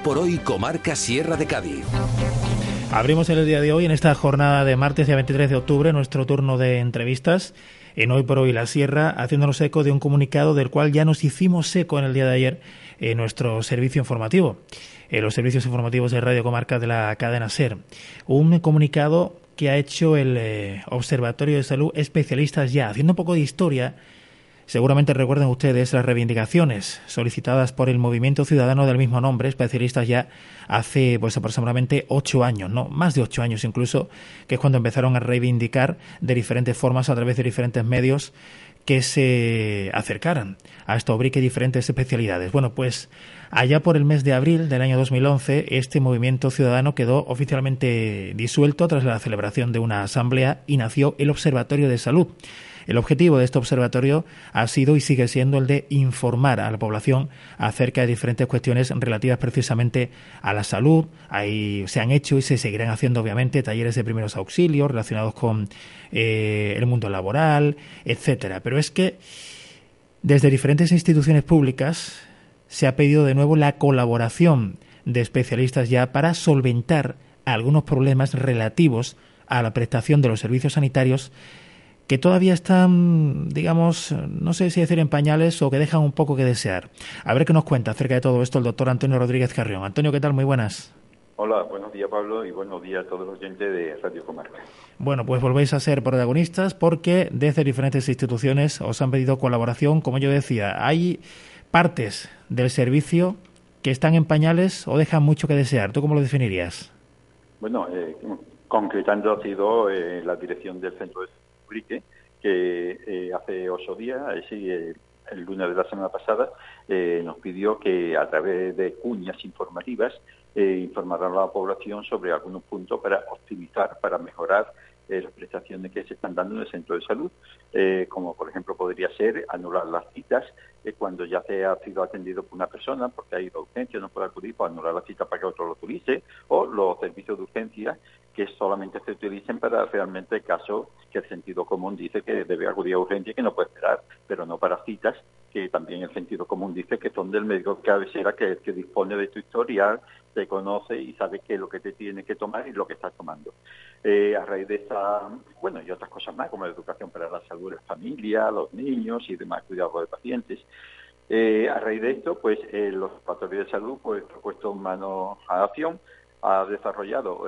por Hoy Comarca Sierra de Cádiz. Abrimos el día de hoy, en esta jornada de martes, día 23 de octubre, nuestro turno de entrevistas en Hoy por Hoy la Sierra, haciéndonos eco de un comunicado del cual ya nos hicimos eco en el día de ayer en nuestro servicio informativo, en los servicios informativos de Radio Comarca de la cadena SER. Un comunicado que ha hecho el Observatorio de Salud Especialistas Ya, haciendo un poco de historia. Seguramente recuerden ustedes las reivindicaciones solicitadas por el movimiento ciudadano del mismo nombre, Especialistas Ya, hace aproximadamente 8 años, no, más de 8 años incluso, que es cuando empezaron a reivindicar de diferentes formas, a través de diferentes medios, que se acercaran a esta obrique diferentes especialidades. Bueno, pues allá por el mes de abril del año 2011, este movimiento ciudadano quedó oficialmente disuelto tras la celebración de una asamblea y nació el Observatorio de Salud. El objetivo de este observatorio ha sido y sigue siendo el de informar a la población acerca de diferentes cuestiones relativas precisamente a la salud. Ahí se han hecho y se seguirán haciendo, obviamente, talleres de primeros auxilios relacionados con el mundo laboral, etcétera. Pero es que desde diferentes instituciones públicas se ha pedido de nuevo la colaboración de especialistas ya para solventar algunos problemas relativos a la prestación de los servicios sanitarios que todavía están, digamos, no sé si decir en pañales o que dejan un poco que desear. A ver qué nos cuenta acerca de todo esto el doctor Antonio Rodríguez Carrión. Antonio, ¿qué tal? Muy buenas. Hola, buenos días Pablo y buenos días a todos los oyentes de Radio Comarca. Bueno, pues volvéis a ser protagonistas porque desde diferentes instituciones os han pedido colaboración. Como yo decía, hay partes del servicio que están en pañales o dejan mucho que desear. ¿Tú cómo lo definirías? Bueno, concretando ha sido la dirección del Centro de que hace 8 días, el lunes de la semana pasada, nos pidió que a través de cuñas informativas informaran a la población sobre algunos puntos para optimizar, para mejorar las prestaciones que se están dando en el centro de salud, como por ejemplo podría ser anular las citas cuando ya se ha sido atendido por una persona porque ha ido a urgencia, no puede acudir, pues anular la cita para que otro lo utilice, o los servicios de urgencia que solamente se utilicen para realmente casos que el sentido común dice que debe acudir a urgencia y que no puede esperar, pero no para citas que también el sentido común dice que son del médico de cabecera, que dispone de tu historial, te conoce y sabe qué es lo que te tiene que tomar y lo que estás tomando. A raíz de esta, bueno, y otras cosas más, como la educación para la salud de la familia, los niños y demás cuidados de pacientes. A raíz de esto, pues el Observatorio de Salud, pues puesto manos a acción, ha desarrollado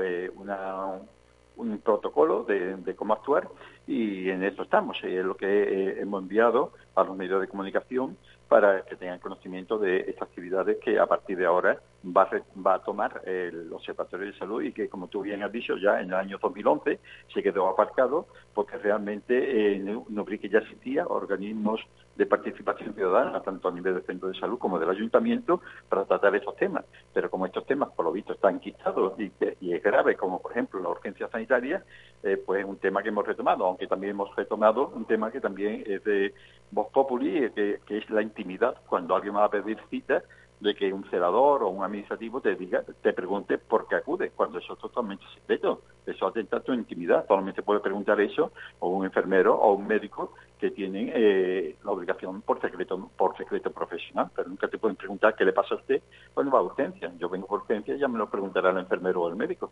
un protocolo de cómo actuar y en eso estamos. Es lo que hemos enviado a los medios de comunicación para que tengan conocimiento de estas actividades que a partir de ahora va a tomar el Observatorio de Salud y que, como tú bien has dicho, ya en el año 2011 se quedó aparcado porque realmente en Ubrique ya existía organismos de participación ciudadana, tanto a nivel del centro de salud como del ayuntamiento, para tratar estos temas. Pero como estos temas, por lo visto, están quitados y es grave, como por ejemplo la urgencia sanitaria, pues es un tema que hemos retomado, aunque también hemos retomado un tema que también es de Vox Populi, que es la intimidad, cuando alguien va a pedir cita, de que un celador o un administrativo te pregunte por qué acude, cuando eso es totalmente secreto. Eso atenta a tu intimidad. Solamente puede preguntar eso o un enfermero o un médico que tienen la obligación por secreto profesional, pero nunca te pueden preguntar qué le pasa a usted cuando va a urgencia. Yo vengo por urgencia, ya me lo preguntará el enfermero o el médico.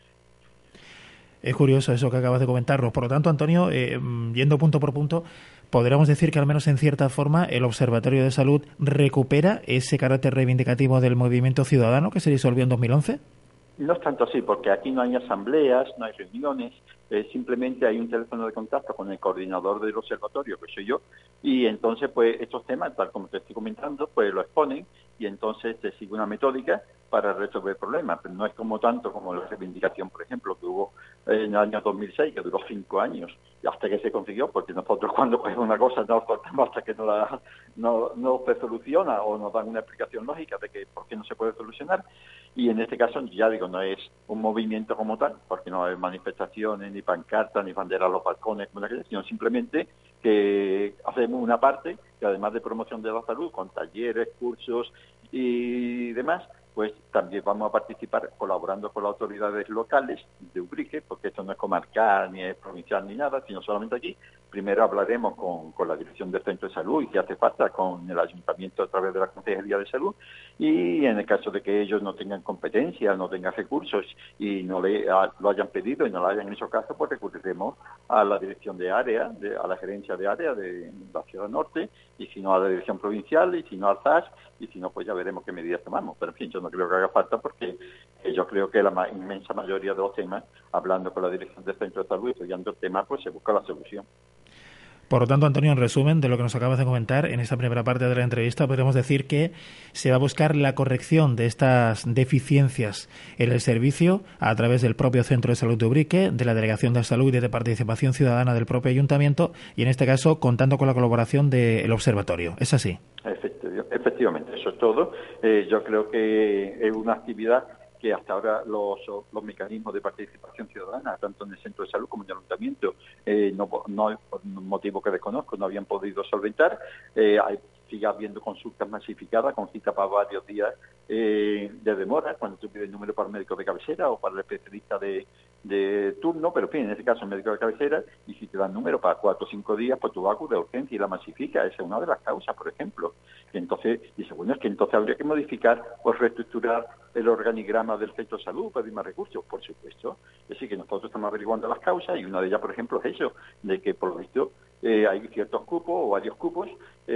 Es curioso eso que acabas de comentarnos. Por lo tanto, Antonio, yendo punto por punto, podríamos decir que al menos en cierta forma el Observatorio de Salud recupera ese carácter reivindicativo del movimiento ciudadano que se disolvió en 2011. No es tanto así, porque aquí no hay asambleas, no hay reuniones, simplemente hay un teléfono de contacto con el coordinador del observatorio, que soy yo, y entonces pues estos temas, tal como te estoy comentando, pues lo exponen y entonces se sigue una metódica para resolver problemas, pero no es como tanto como la reivindicación, por ejemplo, que hubo en el año 2006, que duró 5 años, y hasta que se consiguió, porque nosotros cuando cogemos una cosa nos cortamos hasta que no se soluciona o nos dan una explicación lógica de que por qué no se puede solucionar, y en este caso, ya digo, no es un movimiento como tal, porque no hay manifestaciones, ni pancartas, ni banderas a los balcones, sino simplemente que hacemos una parte que además de promoción de la salud, con talleres, cursos y demás, pues también vamos a participar colaborando con las autoridades locales de Ubrique, porque esto no es comarcal, ni es provincial, ni nada, sino solamente aquí. Primero hablaremos con la Dirección del Centro de Salud y, si hace falta, con el Ayuntamiento a través de la Consejería de Salud, y en el caso de que ellos no tengan competencia, no tengan recursos y no lo hayan pedido y no lo hayan hecho caso, pues recurriremos a la Dirección de Área, a la Gerencia de Área de la Sierra Norte, y si no a la Dirección Provincial, y si no al ZAS, y si no, pues ya veremos qué medidas tomamos. Pero en fin, yo no creo que haga falta, porque yo creo que la inmensa mayoría de los temas, hablando con la Dirección del Centro de Salud y estudiando el tema, pues se busca la solución. Por lo tanto, Antonio, en resumen de lo que nos acabas de comentar, en esta primera parte de la entrevista podríamos decir que se va a buscar la corrección de estas deficiencias en el servicio a través del propio Centro de Salud de Ubrique, de la Delegación de Salud y de Participación Ciudadana del propio Ayuntamiento, y en este caso contando con la colaboración del Observatorio. ¿Es así? Efectivamente, eso es todo. Yo creo que es una actividad que hasta ahora los mecanismos de participación ciudadana, tanto en el Centro de Salud como en el Ayuntamiento, no por un motivo que desconozco, no habían podido solventar. Sigue habiendo consultas masificadas con cita para varios días de demora, cuando tú pides el número para el médico de cabecera o para el especialista de turno, pero en fin, en este caso el médico de cabecera, y si te dan número para 4 o 5 días, pues tú vas de urgencia y la masifica. Esa es una de las causas, por ejemplo. Que entonces, dice, bueno, es que entonces habría que modificar o reestructurar el organigrama del Centro de Salud, pedir más recursos, por supuesto. Es decir, que nosotros estamos averiguando las causas, y una de ellas, por ejemplo, es eso, de que por lo visto hay ciertos cupos o varios cupos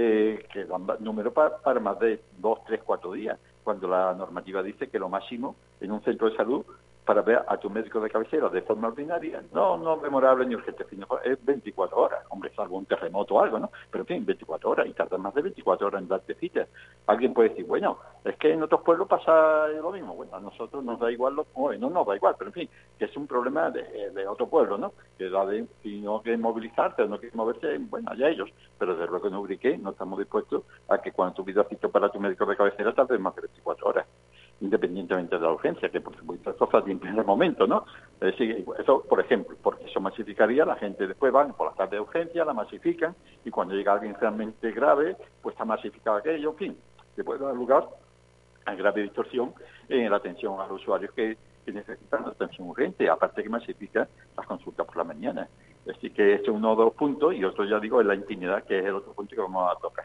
que dan número para más de 2, 3, 4 días, cuando la normativa dice que lo máximo en un centro de salud para ver a tu médico de cabecera de forma ordinaria, no memorable ni urgente, sino es 24 horas, hombre, salvo un terremoto o algo, ¿no? Pero en fin, 24 horas, y tarda más de 24 horas en darte cita. Alguien puede decir, bueno, es que en otros pueblos pasa lo mismo. Bueno, a nosotros nos da igual, no nos da igual, pero en fin, que es un problema de otro pueblo, ¿no? Que si no quieren movilizarse o no quieren moverse, bueno, allá ellos. Pero desde luego en Ubrique no estamos dispuestos a que cuando tú pidas cita para tu médico de cabecera tarde más de 24 horas. Independientemente de la urgencia, que por supuesto eso está en el momento, ¿no? Es decir, eso, por ejemplo, porque eso masificaría, la gente después van por la tarde de urgencia, la masifican, y cuando llega alguien realmente grave, pues está masificado aquello, en fin, que puede dar lugar a grave distorsión en la atención a los usuarios que necesitan atención urgente, aparte que masifica las consultas por la mañana. Así que este es uno de los puntos, y otro, ya digo, es la intimidad, que es el otro punto que vamos a tocar.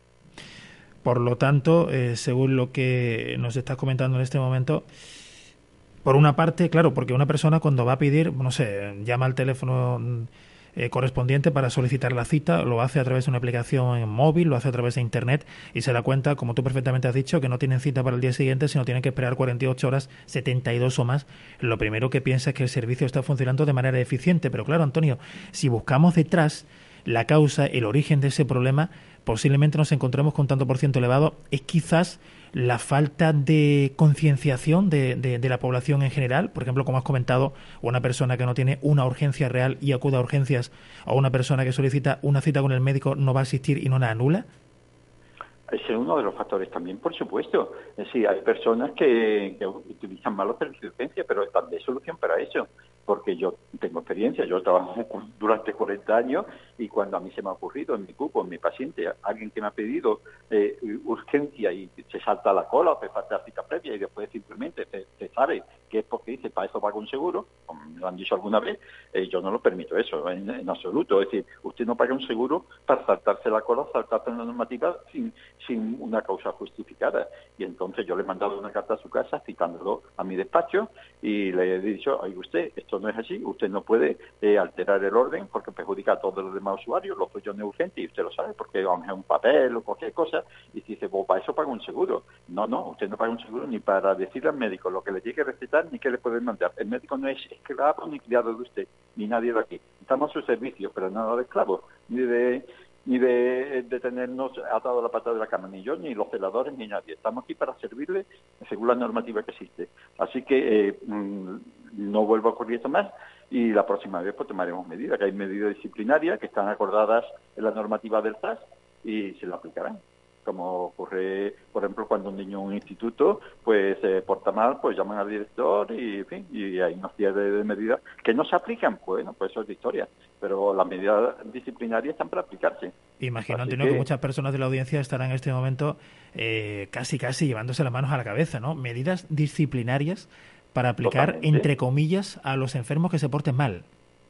Por lo tanto, según lo que nos estás comentando en este momento, por una parte, claro, porque una persona cuando va a pedir, no sé, llama al teléfono correspondiente para solicitar la cita, lo hace a través de una aplicación en móvil, lo hace a través de Internet, y se da cuenta, como tú perfectamente has dicho, que no tienen cita para el día siguiente, sino tienen que esperar 48 horas, 72 o más. Lo primero que piensa es que el servicio está funcionando de manera eficiente. Pero claro, Antonio, si buscamos detrás la causa, el origen de ese problema, posiblemente nos encontremos con tanto por ciento elevado, es quizás la falta de concienciación de la población en general. Por ejemplo, como has comentado, una persona que no tiene una urgencia real y acude a urgencias, o una persona que solicita una cita con el médico no va a asistir y no la anula. Ese es uno de los factores también, por supuesto. Es decir, hay personas que utilizan mal los servicios de urgencia, pero también hay solución para eso. Porque yo tengo experiencia, yo trabajo durante 40 años, y cuando a mí se me ha ocurrido en mi cupo, en mi paciente, alguien que me ha pedido urgencia y se salta la cola o se falta cita previa, y después simplemente se sabe que es porque dice, para eso paga un seguro, como me lo han dicho alguna vez, yo no lo permito eso en absoluto. Es decir, usted no paga un seguro para saltarse la cola, saltarse en la normativa sin una causa justificada. Y entonces yo le he mandado una carta a su casa citándolo a mi despacho, y le he dicho, oye, usted, esto no es así, usted no puede alterar el orden porque perjudica a todos los demás usuarios, lo suyo no es urgente, y usted lo sabe, porque vamos a un papel o cualquier cosa, y dice, pues para eso paga un seguro. No, usted no paga un seguro ni para decirle al médico lo que le llegue a recetar, ni qué le pueden mandar. El médico no es esclavo ni criado de usted, ni nadie de aquí. Estamos a su servicio, pero nada de esclavo, ni de tenernos atado a la pata de la cama, ni yo, ni los celadores, ni nadie. Estamos aquí para servirle según la normativa que existe. Así que no vuelva a ocurrir esto más, y la próxima vez pues tomaremos medidas, que hay medidas disciplinarias que están acordadas en la normativa del SAS y se lo aplicarán. como ocurre, por ejemplo, cuando un niño en un instituto pues se porta mal, pues llaman al director y, en fin, y hay una serie de medidas que no se aplican. Bueno, pues eso es de historia, pero las medidas disciplinarias están para aplicarse. Imagino, Así Antonio, que que, muchas personas de la audiencia estarán en este momento casi llevándose las manos a la cabeza, ¿no? Medidas disciplinarias para aplicar, totalmente. entre comillas, a los enfermos que se porten mal.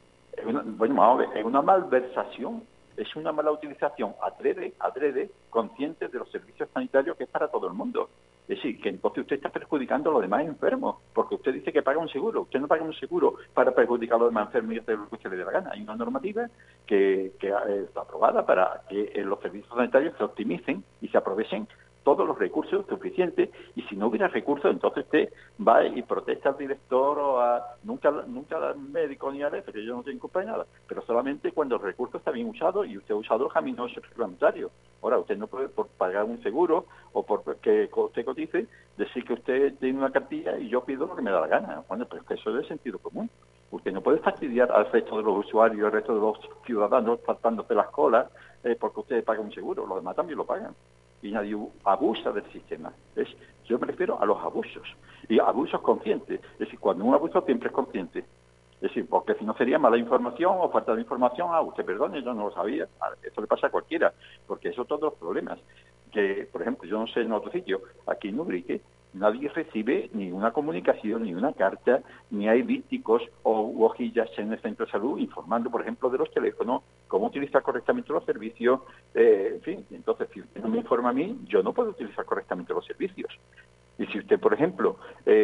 Bueno, vamos a ver, es una malversación, es una mala utilización adrede, consciente de los servicios sanitarios, que es para todo el mundo. Es decir, que entonces usted está perjudicando a los demás enfermos, porque usted dice que paga un seguro. Usted no paga un seguro para perjudicar a los demás enfermos y hacer lo que usted le dé la gana. Hay una normativa que está aprobada para que los servicios sanitarios se optimicen y se aprovechen todos los recursos suficientes, y si no hubiera recursos, entonces usted va y protesta al director o nunca al médico ni al que yo no tengo culpa de nada, pero solamente cuando el recurso está bien usado y usted ha usado los caminos reglamentarios. Ahora, usted no puede, por pagar un seguro o por que usted cotice, decir que usted tiene una cartilla y yo pido lo que me da la gana. Bueno, pero es que eso es de sentido común. Usted no puede fastidiar al resto de los usuarios, al resto de los ciudadanos, faltándose las colas porque usted paga un seguro. Los demás también lo pagan. Y nadie abusa del sistema. Yo me refiero a los abusos. Y abusos conscientes. Es decir, cuando un abuso siempre es consciente. Es decir, porque si no sería mala información o falta de información. Usted perdone, yo no lo sabía. Eso le pasa a cualquiera. Porque eso todos los problemas. Que, por ejemplo, yo no sé en otro sitio, aquí en Ubrique, nadie recibe ni una comunicación, ni una carta, ni hay dípticos o hojillas en el centro de salud informando, por ejemplo, de los teléfonos, cómo utilizar correctamente los servicios, en fin. Entonces, si usted no me informa a mí, yo no puedo utilizar correctamente los servicios. Y si usted, por ejemplo,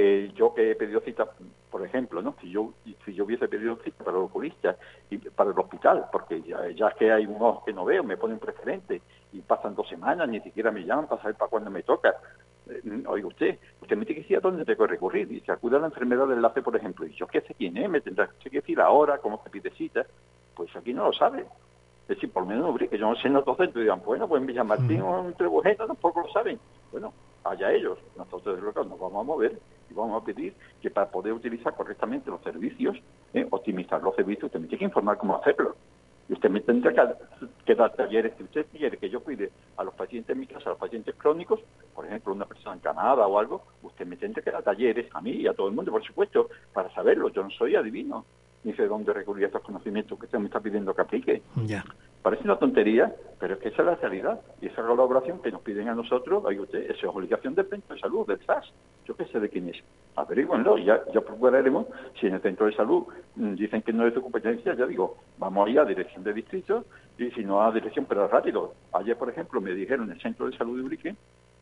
yo que he pedido cita, por ejemplo, ¿no? Si yo hubiese pedido cita para el oculista y para el hospital, porque ya que hay un ojo que no veo, me ponen preferente y pasan 2 semanas, ni siquiera me llaman para saber para cuándo me toca. Oiga, usted me tiene que decir a dónde tengo que recurrir. Y se acude a la enfermedad del enlace, por ejemplo, y yo qué sé quién es, me tendrá que decir ahora cómo se pide cita. Pues aquí no lo sabe. Es decir, por lo menos que yo no sé en otros centros, digan, bueno, pues en Villamartín o en Trebujena tampoco lo saben. Bueno, allá ellos. Nosotros desde luego nos vamos a mover y vamos a pedir que para poder utilizar correctamente los servicios, optimizar los servicios, usted me tiene que informar cómo hacerlo. Y usted me tendrá que dar talleres. Si usted quiere que yo cuide a los pacientes en mi casa, a los pacientes crónicos, por ejemplo, una persona encamada o algo, usted me tendrá que dar talleres a mí y a todo el mundo, por supuesto, para saberlo. Yo no soy adivino, ni sé dónde recurrir a estos conocimientos que usted me está pidiendo que aplique. Ya. Parece una tontería, pero es que esa es la realidad. Y esa colaboración que nos piden a nosotros, oiga usted, eso es obligación del centro de salud, del SAS. Yo qué sé de quién es. Averíguenlo, ya procuraremos. Si en el centro de salud dicen que no es de competencia, ya digo, vamos a ir a dirección de distrito, y si no a dirección, pero rápido. Ayer, por ejemplo, me dijeron en el centro de salud de Ubrique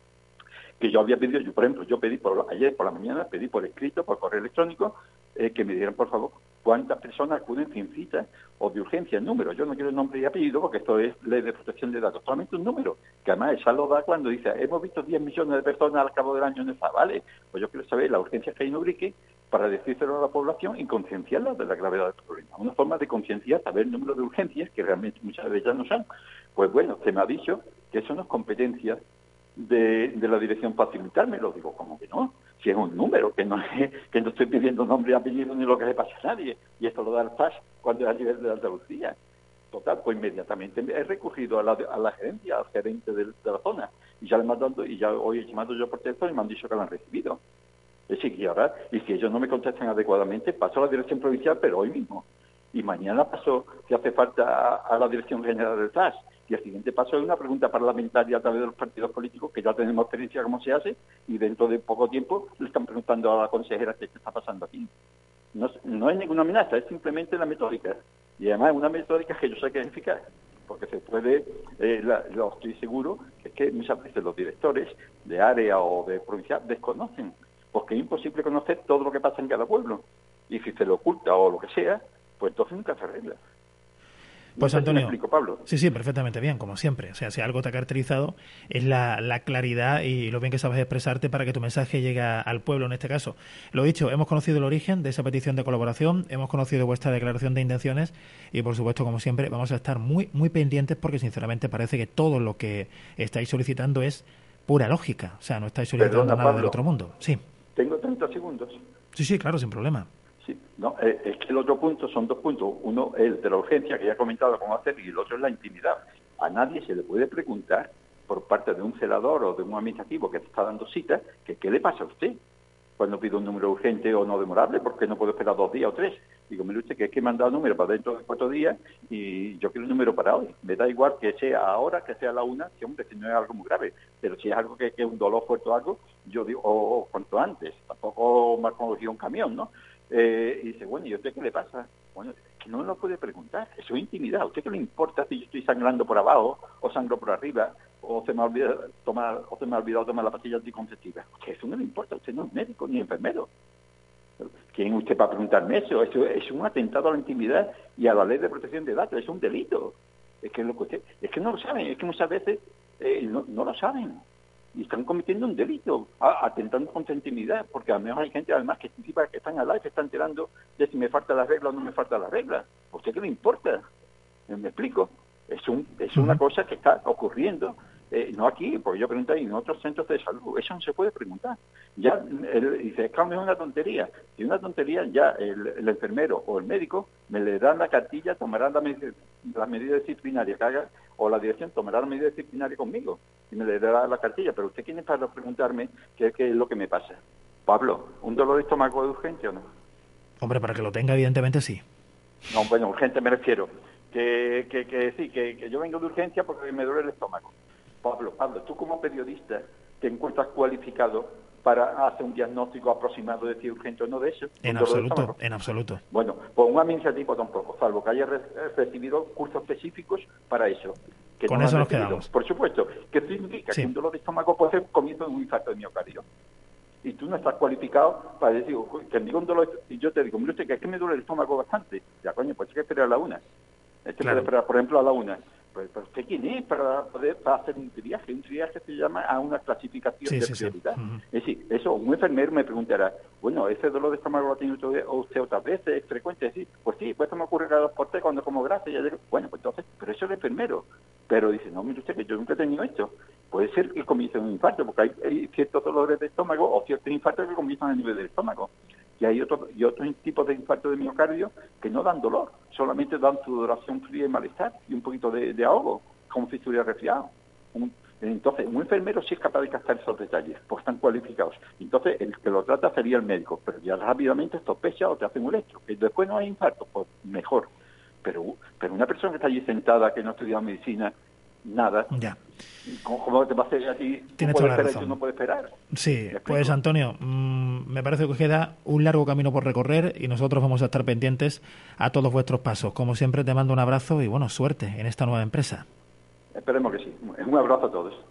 que yo había pedido, por ejemplo, ayer por la mañana, pedí por escrito, por correo electrónico, que me dieran, por favor, cuántas personas acuden sin cita o de urgencia, el número. Yo no quiero el nombre y apellido porque esto es ley de protección de datos, solamente un número, que además esa lo da cuando dice, hemos visto 10 millones de personas al cabo del año en esa, ¿vale? Pues yo quiero saber la urgencia que hay en Ubrique para decírselo a la población y concienciarla de la gravedad del problema. Una forma de concienciar, saber el número de urgencias, que realmente muchas de ellas no son. Pues bueno, se me ha dicho que eso no es competencia de la dirección facilitarme, lo digo, como que no, si es un número, que no estoy pidiendo nombre y apellido ni lo que le pasa a nadie, y esto lo da el FAS cuando es a nivel de Andalucía. Total, pues inmediatamente he recurrido a la gerencia, al gerente de la zona, y ya le mandando, y ya hoy he llamado yo por teléfono y me han dicho que lo han recibido. Es decir, que ahora, y si ellos no me contestan adecuadamente, paso a la dirección provincial, pero hoy mismo. Y mañana paso, si hace falta, a la dirección general del FAS. Y el siguiente paso es una pregunta parlamentaria a través de los partidos políticos, que ya tenemos experiencia cómo se hace, y dentro de poco tiempo le están preguntando a la consejera qué está pasando aquí. No es ninguna amenaza, es simplemente la metódica. Y además es una metódica que yo sé que es eficaz, porque se puede, yo estoy seguro, que es que muchas veces los directores de área o de provincia desconocen, porque es imposible conocer todo lo que pasa en cada pueblo. Y si se le oculta o lo que sea, pues entonces nunca se arregla. Pues no sé Antonio, si me explico, Pablo. Sí, perfectamente bien, como siempre. O sea, si algo te ha caracterizado es la claridad y lo bien que sabes expresarte para que tu mensaje llegue al pueblo en este caso. Lo dicho, hemos conocido el origen de esa petición de colaboración, hemos conocido vuestra declaración de intenciones y, por supuesto, como siempre, vamos a estar muy pendientes porque, sinceramente, parece que todo lo que estáis solicitando es pura lógica. O sea, no estáis solicitando Perdona, nada Pablo, del otro mundo. Sí. Tengo 30 segundos. Sí, claro, sin problema. Sí, no, es que el otro punto son 2 puntos. Uno es el de la urgencia, que ya he comentado cómo hacer, y el otro es la intimidad. A nadie se le puede preguntar por parte de un celador o de un administrativo que te está dando cita, que ¿qué le pasa a usted cuando pide un número urgente o no demorable? Porque no puedo esperar 2 días o 3. Digo, mire usted, que es que me han dado un número para dentro de 4 días y yo quiero un número para hoy. Me da igual que sea ahora, que sea a la 1, que hombre, que no es algo muy grave. Pero si es algo que es un dolor fuerte o algo, yo digo, o cuanto antes. Tampoco me ha cogido un camión, ¿no? Y dice, bueno, ¿y a usted qué le pasa? Bueno, es que no me lo puede preguntar. Eso es intimidad. ¿A usted qué le importa si yo estoy sangrando por abajo o sangro por arriba? O se me ha olvidado tomar la pastilla anticonceptiva. Que eso no le importa. Usted no es médico ni enfermero. ¿Quién usted para preguntarme eso? Eso es un atentado a la intimidad y a la ley de protección de datos. Es un delito. Es que no lo saben. Es que muchas veces no lo saben. Y están cometiendo un delito, atentando contra la intimidad, porque a lo mejor hay gente además que están al live, se está enterando de si me falta la regla o no me falta la regla. ¿A usted qué le importa? ¿Me explico? Es una cosa que está ocurriendo, no aquí, porque yo pregunté en otros centros de salud. Eso no se puede preguntar. Ya dice, es que es una tontería. Si es una tontería, ya el enfermero o el médico me le dan la cartilla, tomarán la medida disciplinaria que haga, o la dirección tomará la medida disciplinaria conmigo y me le dará la cartilla. Pero usted, ¿quién es para preguntarme qué es lo que me pasa? Pablo, ¿un dolor de estómago es urgente o no? Hombre, para que lo tenga, evidentemente sí. No, bueno, urgente me refiero. Que yo vengo de urgencia porque me duele el estómago. Pablo, tú como periodista te encuentras cualificado para hacer un diagnóstico aproximado de si es urgente o no de eso. En absoluto. Bueno, pues un administrativo tampoco, salvo que haya recibido cursos específicos para eso. Que con no eso nos quedamos. Por supuesto, que eso significa que un dolor de estómago puede ser comienzo de un infarto de miocardio. Y tú no estás cualificado para decir que me diga un dolor, y yo te digo, mire usted, que es que me duele el estómago bastante. Ya, coño, pues hay que esperar a la 1. Puede esperar, por ejemplo, a la 1. Pues ¿usted quién es para hacer un triaje? Un triaje se llama a una clasificación de prioridad. Sí. Uh-huh. Es decir, eso, un enfermero me preguntará, bueno, ¿ese dolor de estómago lo tiene usted otras veces? ¿Es frecuente? Es decir, pues sí, pues esto me ocurre cada 2 por 3 cuando como grasa. Bueno, pues entonces, pero eso es el enfermero. Pero dice, no, mire usted, que yo nunca he tenido esto. Puede ser que comience un infarto, porque hay ciertos dolores de estómago o ciertos infartos que comienzan a nivel del estómago. Y hay otros tipos de infarto de miocardio que no dan dolor, solamente dan sudoración fría y malestar y un poquito de ahogo, como si estuviera resfriado. Entonces, un enfermero sí es capaz de captar esos detalles, porque están cualificados. Entonces, el que lo trata sería el médico, pero ya rápidamente sospecha o te hacen un electro. Que después no hay infarto, pues mejor. Pero una persona que está allí sentada, que no ha estudiado medicina, nada. Ya. ¿Cómo te va a hacer a ti? Tienes ¿Tú toda puedes la esperar razón. y tú no puedes esperar? Sí, pues Antonio, me parece que queda un largo camino por recorrer y nosotros vamos a estar pendientes a todos vuestros pasos. Como siempre, te mando un abrazo y, bueno, suerte en esta nueva empresa. Esperemos que sí. Un abrazo a todos.